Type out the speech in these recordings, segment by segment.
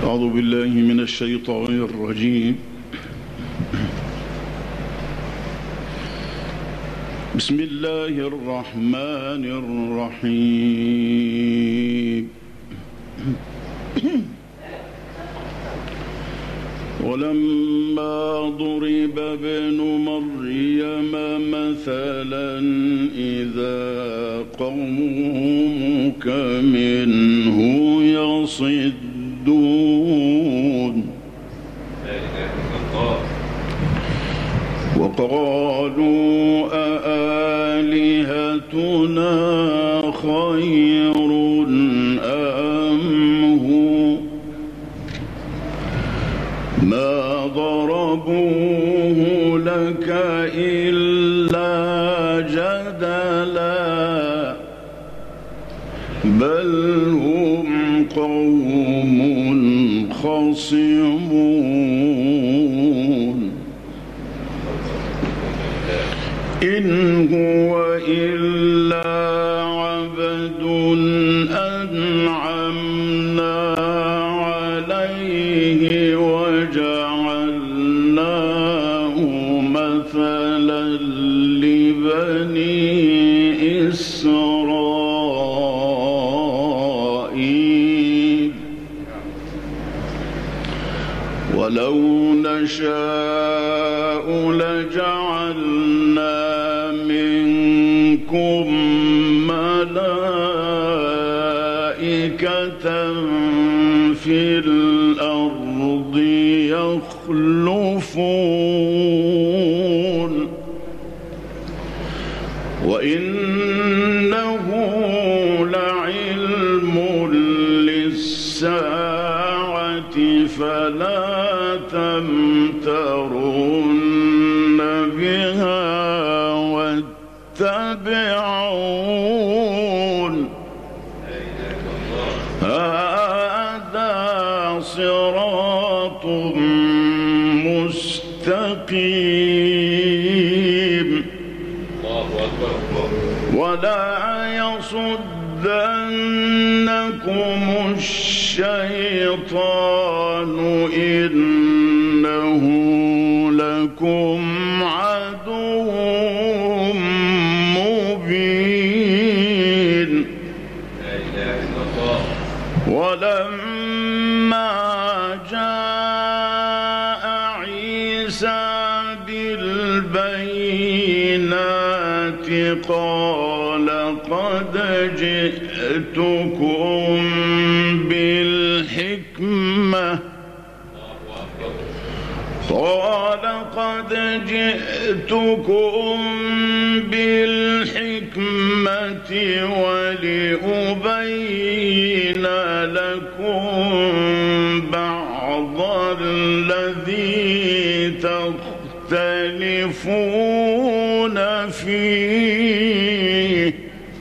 أعوذ بالله من الشيطان الرجيم. بسم الله الرحمن الرحيم. ولما ضرب ابن مريم مثلا إذا قومك منه يصدون وقالوا أآلهتنا خير أم هو ما ضربوه لك إلا جدلا بل هم قوم خصمون إن هو إلا عبد أنعمنا عليه وجعلناه مثلا لبني إسرائيل ولو نشاء لجعلنا منكم ملائكة في الأرض يخلفون وإنه لعلم للساعة فلا تمترن بها واتبعون هذا صراط مستقيم ولا يصدنكم الشيطان إنه لكم عدو مبين ولما جاء عيسى بالبينات قال قد جئتكم بالحكمة ولأبين لكم بعض الذي تختلفون فيه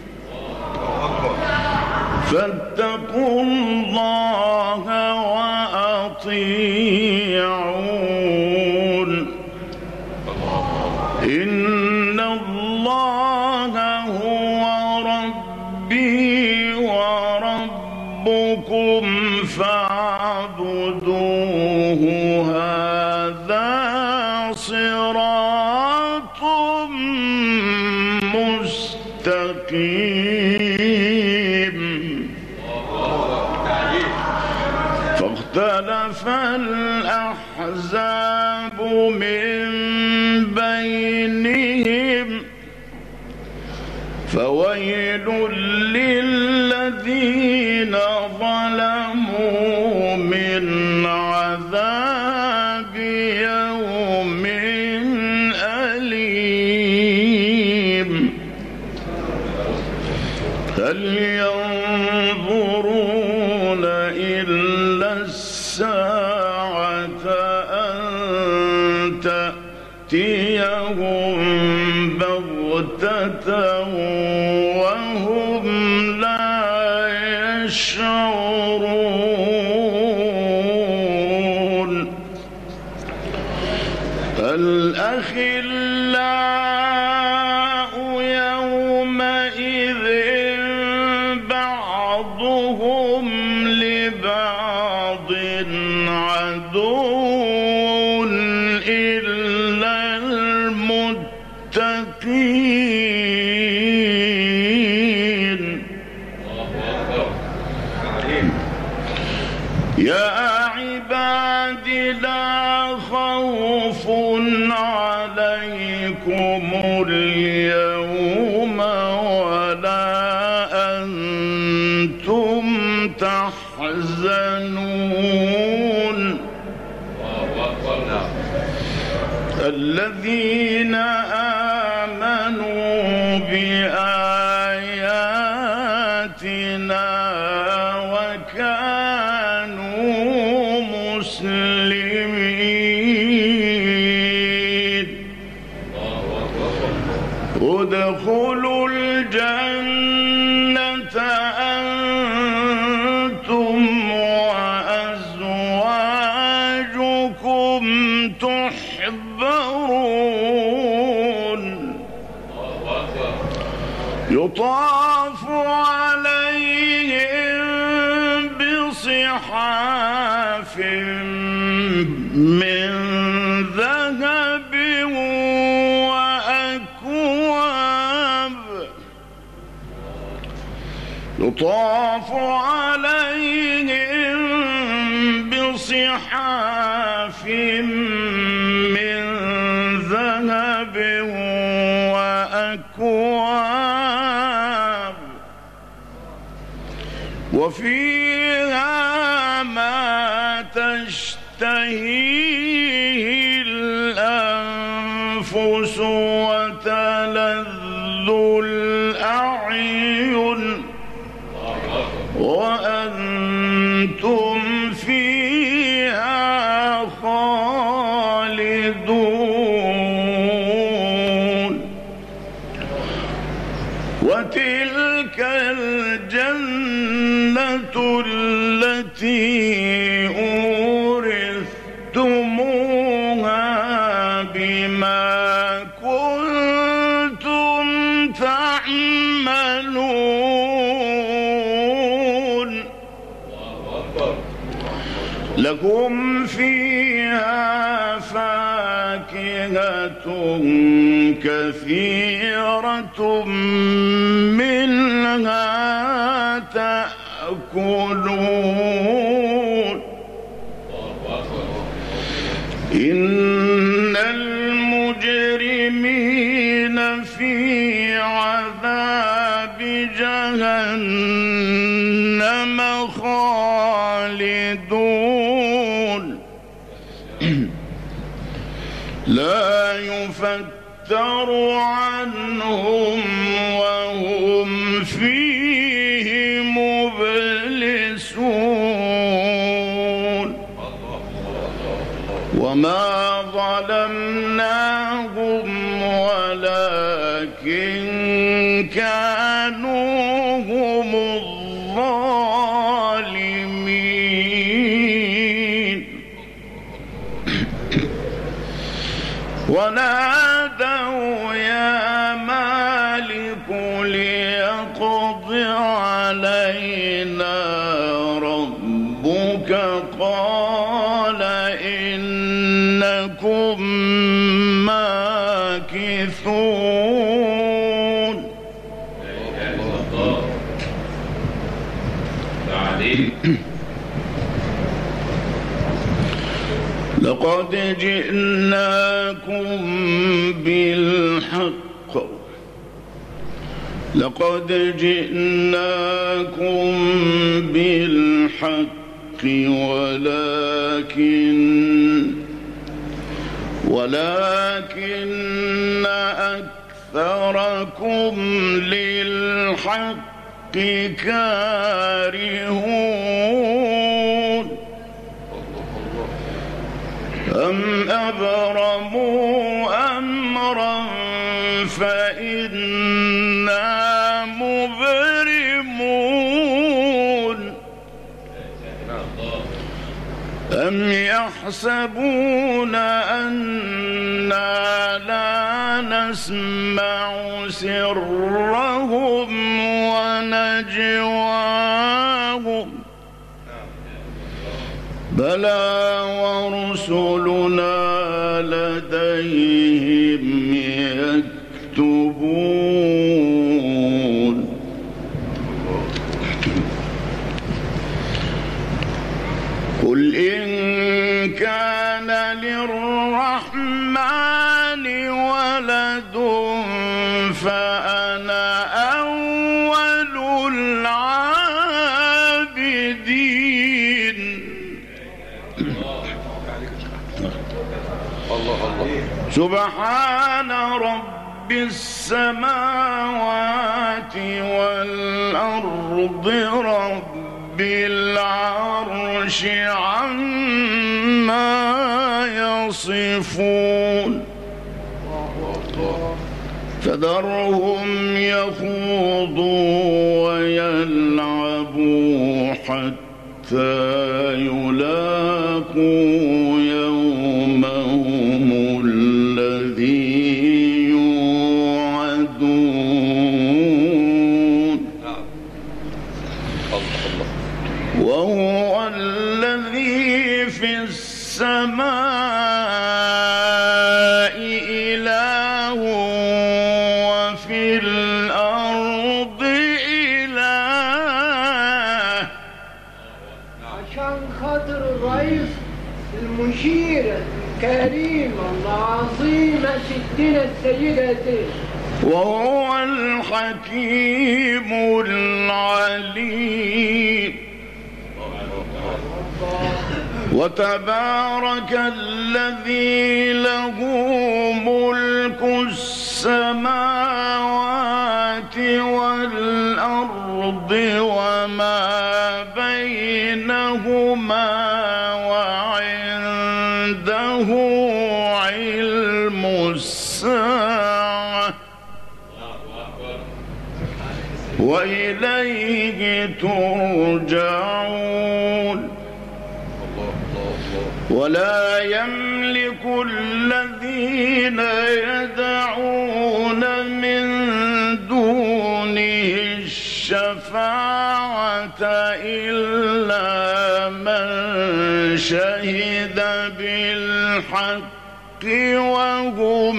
فاتقوا الله وأطيعون إن الله هو ربي وربكم فاعبدوه هذا صراط مستقيم فاختلف الأحزاب من بينهم فويل للذين ظلموا من عذاب يوم أليم هل ينظرون إلا الساعة أن تأتيهم بغتة وهم لا يشعرون الأخلاء يومئذ بعضهم لبعض بعض عدو إلا المتقين. يا عباد لا خوف عليكم اليوم ولا أنتم تحزنون. الذين آمنوا بآياتنا وكانوا مسلمين ادخلوا الجنة أنتم وأزواجكم تحبرون يطاف عليهم بصحاف من ذهب وأكواب يطاف عليهم بصحاف من ذهب وأكواب وفيها ما تشتهيه الأنفس وتلذ الأعين وأنتم فيها خالدون. وتلك الجنة التي أورثتموها بما كنتم تعملون. لكم فيها فاكهة كثيرة منها تأكلون. إن المجرمين في عذاب جهنم خالدون لا يفتر عنهم وهم فيه مبلسون. وما ظلمناهم ولكن كانوا هم الظالمين. ونادوا يا مالك ليقض علينا ربك قال إنكم ماكثون. لقد جئناكم بالحق ولكن أكثركم للحق كارهون. أم أبرموا أمرا فإنا مبرمون. أم يحسبون أنا لا نسمع سرهم ونجواهم بلى ورسلنا لديهم يكتبون قل إن كان للرحمن ولد فأنا أول العابدين. سبحان رب السماوات والأرض رب العرش عما يصفون فذرهم يخوضوا ويلعبوا حتى يلاقوا يومهم الذي يوعدون وهو الذي في السماء إله وفي الأرض إله. عشان خاطر الرئيس المشير الكريم العظيم ستنا السيدة زينب وهو الحكيم العليم. وتبارك الذي له ملك السماوات والأرض وما بينهما وعنده علم الساعة وإليه ترجعون. ولا يملك الذين يدعون من دونه الشفاعة إلا من شهد بالحق وهم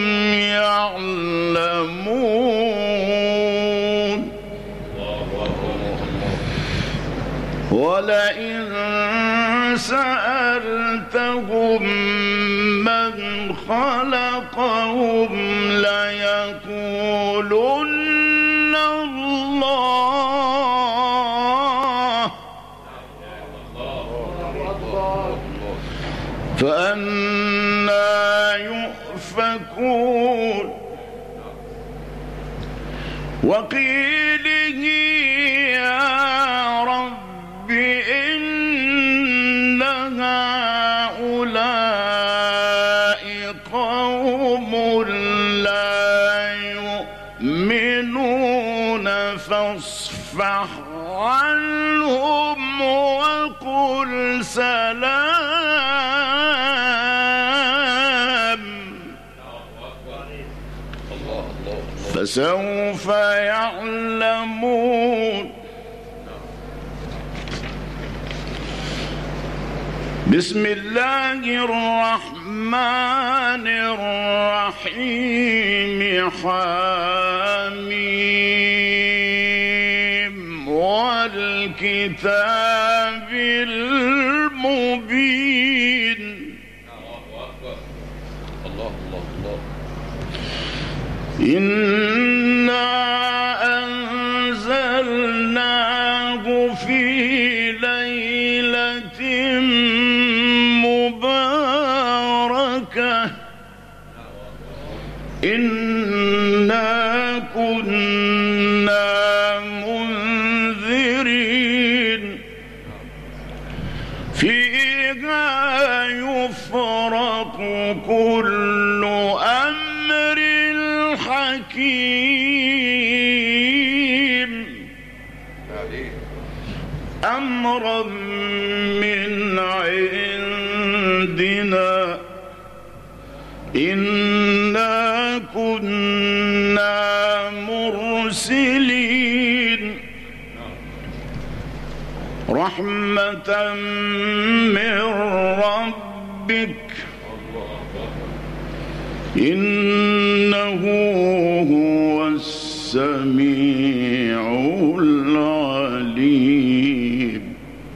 يعلمون. ولئن سألتهم من خلقهم ليقولن الله فأنى يؤفكون. وقيله يا رب إن هؤلاء قوم لا يؤمنون فاصفح عنهم وقل سلام فسوف يعلمون. بسم الله الرحمن الرحيم حميم والكتاب المبين. إنا أنزلناه في ليلة مباركة إنا كنا منذرين فيها يفرق كل أمر حكيم أمرا من عندنا إنا كنا مرسلين رحمة من ربك إنه هو السميع العليم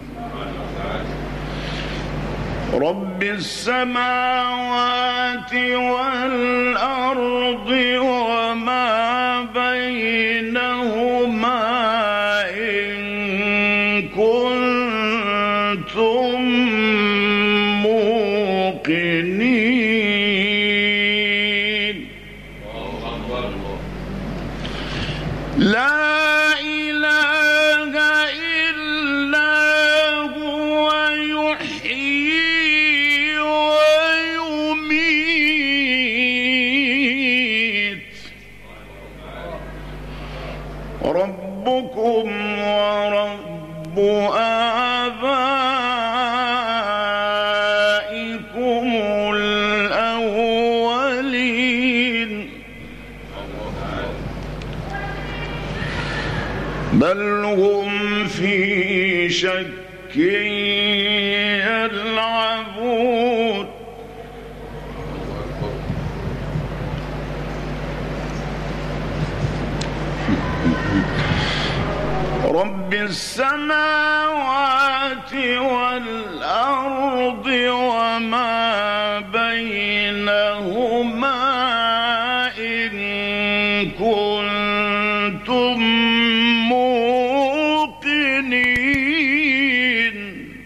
رب السماوات والأرض وما بينهما إن كنتم موقنين لا إله إلا هو يحيي ويميت ربكم ورب آبائكم الأولين بل هم في شك يلعبون رب السماوات والأرض وما بينهما إن كنتم موقنين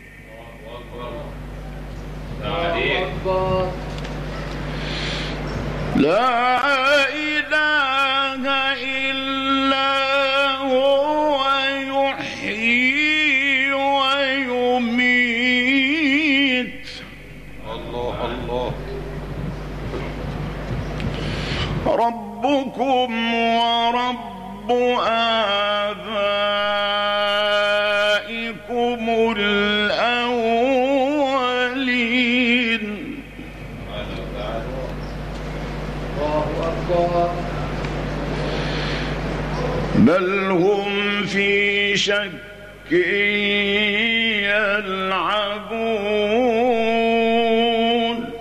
لا إله إلا هو يحيي ويميت الله الله ربكم ورب آبائكم الأولين بل هم في شك يلعبون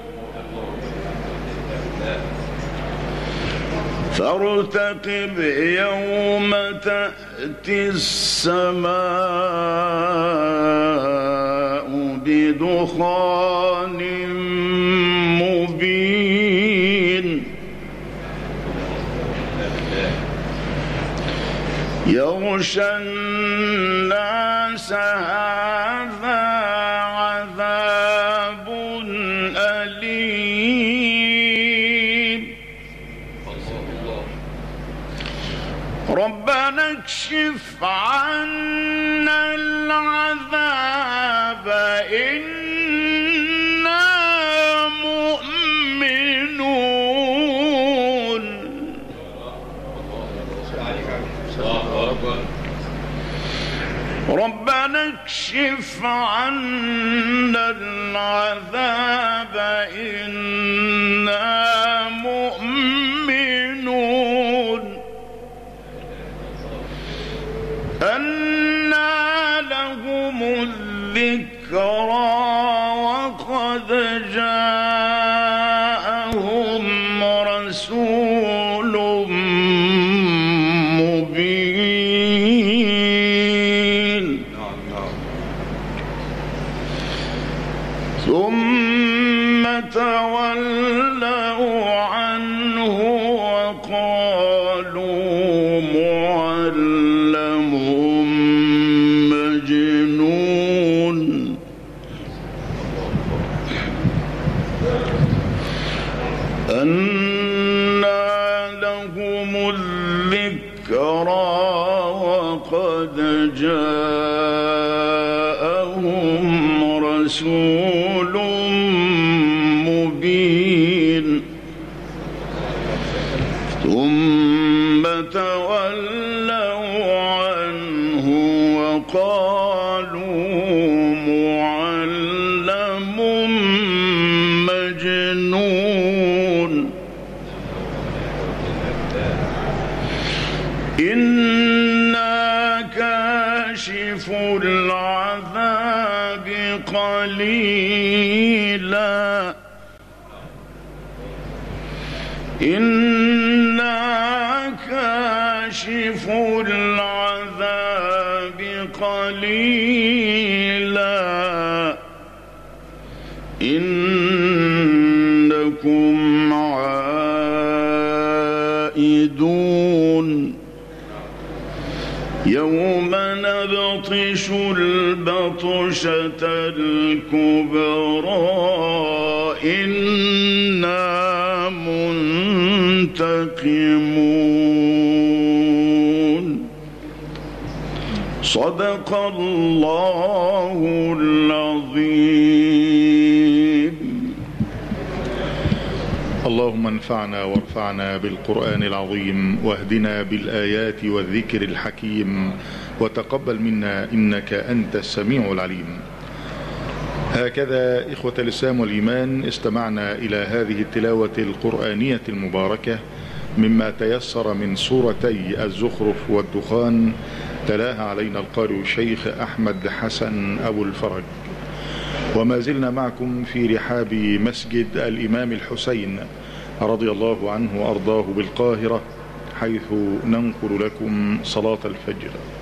فارتقب يوم تأتي السماء بدخان مبين يغشى الناس هذا عذاب أليم ربنا اكشف عنا العذاب إنا مؤمنون ربنا اكشف عنا العذاب إنا مؤمنون أنى لهم الذكرى وقد جاءهم رسول مبين ثم تولوا عنه وقالوا معلم مجنون أنى لهم الذكرى وقد جاءهم رسول مبين ثم تولوا عنه وقالوا معلم مجنون إنا كاشف العذاب قليلا إنا كاشف العذاب قليلا إنكم عائدون يوم نبطش البطشة الكبرى إنا منتقمون صدق الله العظيم. اللهم انفعنا وارفعنا بالقرآن العظيم واهدنا بالآيات والذكر الحكيم وتقبل منا إنك أنت السميع العليم. هكذا إخوة الإسلام والإيمان استمعنا إلى هذه التلاوة القرآنية المباركة مما تيسر من سورتي الزخرف والدخان، تلاها علينا القارئ الشيخ أحمد حسن أبو الفرج. وما زلنا معكم في رحاب مسجد الإمام الحسين رضي الله عنه وأرضاه بالقاهرة، حيث ننقل لكم صلاة الفجر.